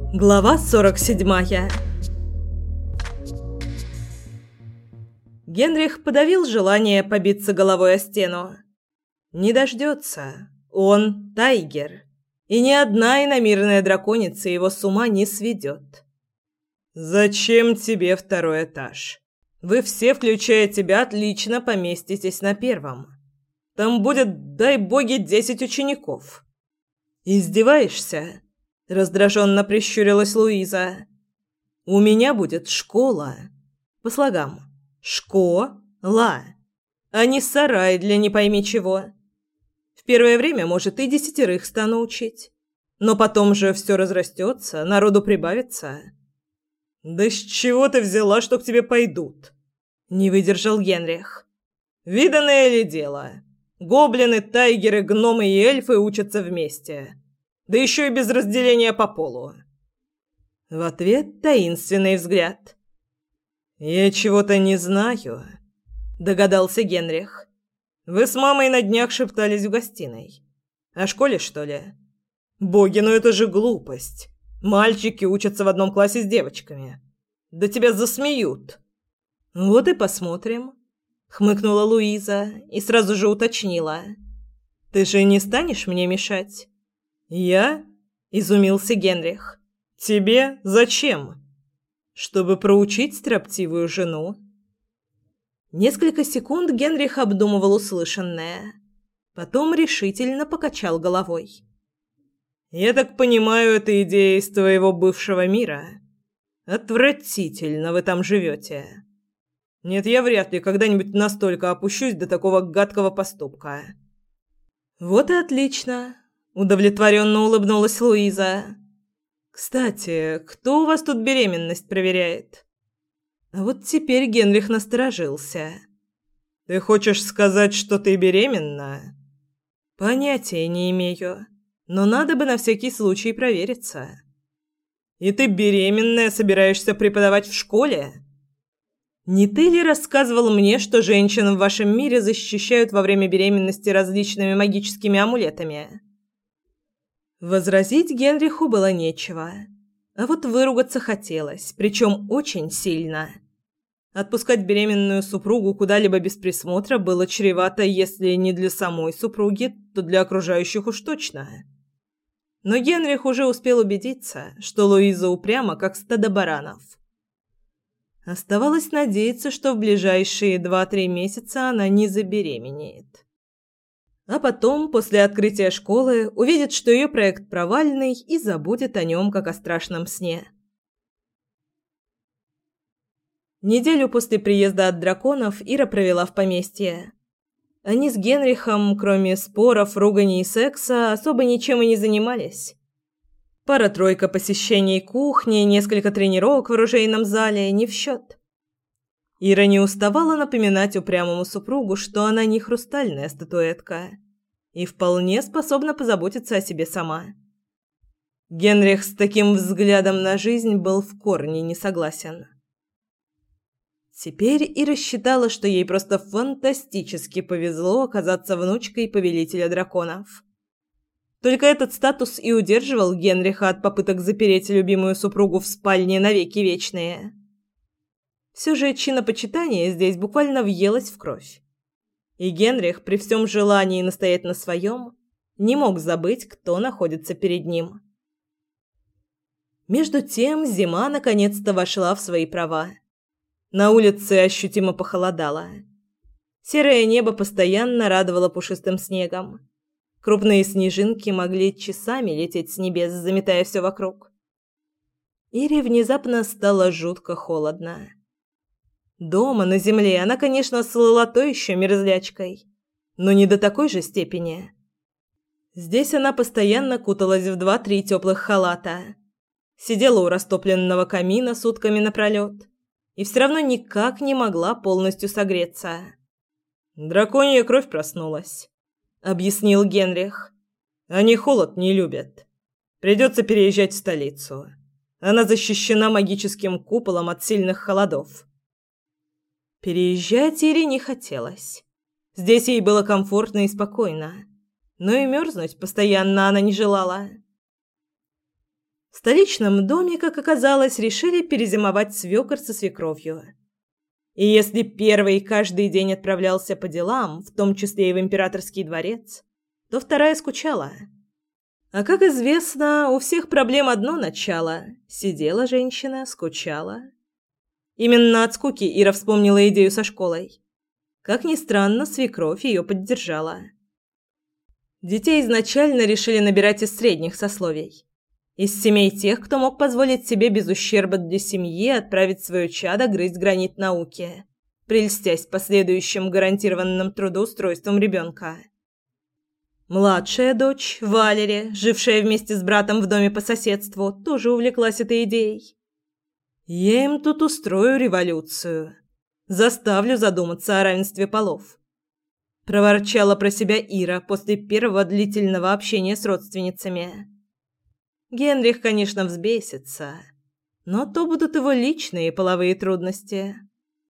Глава 47. Генрих подавил желание побиться головой о стену. Не дождется. Он Тайгер. И ни одна иномирная драконица его с ума не сведет. «Зачем тебе второй этаж? Вы все, включая тебя, отлично поместитесь на первом. Там будет, дай боги, 10 учеников». «Издеваешься?» — раздраженно прищурилась Луиза. «У меня будет школа. По слогам. Школа. А не сарай для не пойми чего. В первое время, может, и 10 стану учить. Но потом же все разрастется, народу прибавится». «Да с чего ты взяла, что к тебе пойдут?» — не выдержал Генрих. «Виданное ли дело? Гоблины, тайгеры, гномы и эльфы учатся вместе. Да еще и без разделения по полу». В ответ таинственный взгляд. «Я чего-то не знаю», — догадался Генрих. «Вы с мамой на днях шептались в гостиной. О школе, что ли? Боги, ну это же глупость. Мальчики учатся в одном классе с девочками. Да тебя засмеют». «Вот и посмотрим», — хмыкнула Луиза и сразу же уточнила. «Ты же не станешь мне мешать?» «Я?» — изумился Генрих. «Тебе зачем?» «Чтобы проучить строптивую жену». Несколько секунд Генрих обдумывал услышанное. Потом решительно покачал головой. «Я так понимаю, это идея из твоего бывшего мира? Отвратительно вы там живете. Нет, я вряд ли когда-нибудь настолько опущусь до такого гадкого поступка». «Вот и отлично», — удовлетворенно улыбнулась Луиза. «Кстати, кто у вас тут беременность проверяет?» А вот теперь Генрих насторожился. «Ты хочешь сказать, что ты беременна?» «Понятия не имею. Но надо бы на всякий случай провериться». «И ты беременная собираешься преподавать в школе?» «Не ты ли рассказывал мне, что женщин в вашем мире защищают во время беременности различными магическими амулетами?» Возразить Генриху было нечего. А вот выругаться хотелось, причем очень сильно. Отпускать беременную супругу куда-либо без присмотра было чревато, если не для самой супруги, то для окружающих уж точно. Но Генрих уже успел убедиться, что Луиза упряма, как стадо баранов. Оставалось надеяться, что в ближайшие 2-3 месяца она не забеременеет. А потом, после открытия школы, увидит, что ее проект провальный, и забудет о нем, как о страшном сне. Неделю после приезда от драконов Ира провела в поместье. Они с Генрихом, кроме споров, ругани и секса, особо ничем и не занимались. Пара-тройка посещений кухни, несколько тренировок в оружейном зале не в счет. Ира не уставала напоминать упрямому супругу, что она не хрустальная статуэтка и вполне способна позаботиться о себе сама. Генрих с таким взглядом на жизнь был в корне не согласен. Теперь Ира считала, что ей просто фантастически повезло оказаться внучкой повелителя драконов. Только этот статус и удерживал Генриха от попыток запереть любимую супругу в спальне навеки вечные. Все же чинопочитание здесь буквально въелось в кровь. И Генрих, при всем желании настоять на своем, не мог забыть, кто находится перед ним. Между тем зима наконец-то вошла в свои права. На улице ощутимо похолодало. Серое небо постоянно радовало пушистым снегом. Крупные снежинки могли часами лететь с небес, заметая все вокруг. Ире внезапно стало жутко холодно. Дома, на земле, она, конечно, слыла то еще мерзлячкой, но не до такой же степени. Здесь она постоянно куталась в 2-3 теплых халата, сидела у растопленного камина сутками напролет и все равно никак не могла полностью согреться. «Драконья кровь проснулась», — объяснил Генрих. «Они холод не любят. Придется переезжать в столицу. Она защищена магическим куполом от сильных холодов». Переезжать Ире не хотелось. Здесь ей было комфортно и спокойно. Но и мерзнуть постоянно она не желала. В столичном доме, как оказалось, решили перезимовать свекор со свекровью. И если первый каждый день отправлялся по делам, в том числе и в императорский дворец, то вторая скучала. А как известно, у всех проблем одно начало. Сидела женщина, скучала. Именно от скуки Ира вспомнила идею со школой. Как ни странно, свекровь ее поддержала. Детей изначально решили набирать из средних сословий. Из семей тех, кто мог позволить себе без ущерба для семьи отправить свое чадо грызть гранит науки, прельстясь последующим гарантированным трудоустройством ребенка. Младшая дочь, Валерия, жившая вместе с братом в доме по соседству, тоже увлеклась этой идеей. «Я им тут устрою революцию. Заставлю задуматься о равенстве полов», – проворчала про себя Ира после первого длительного общения с родственницами. Генрих, конечно, взбесится, но то будут его личные половые трудности.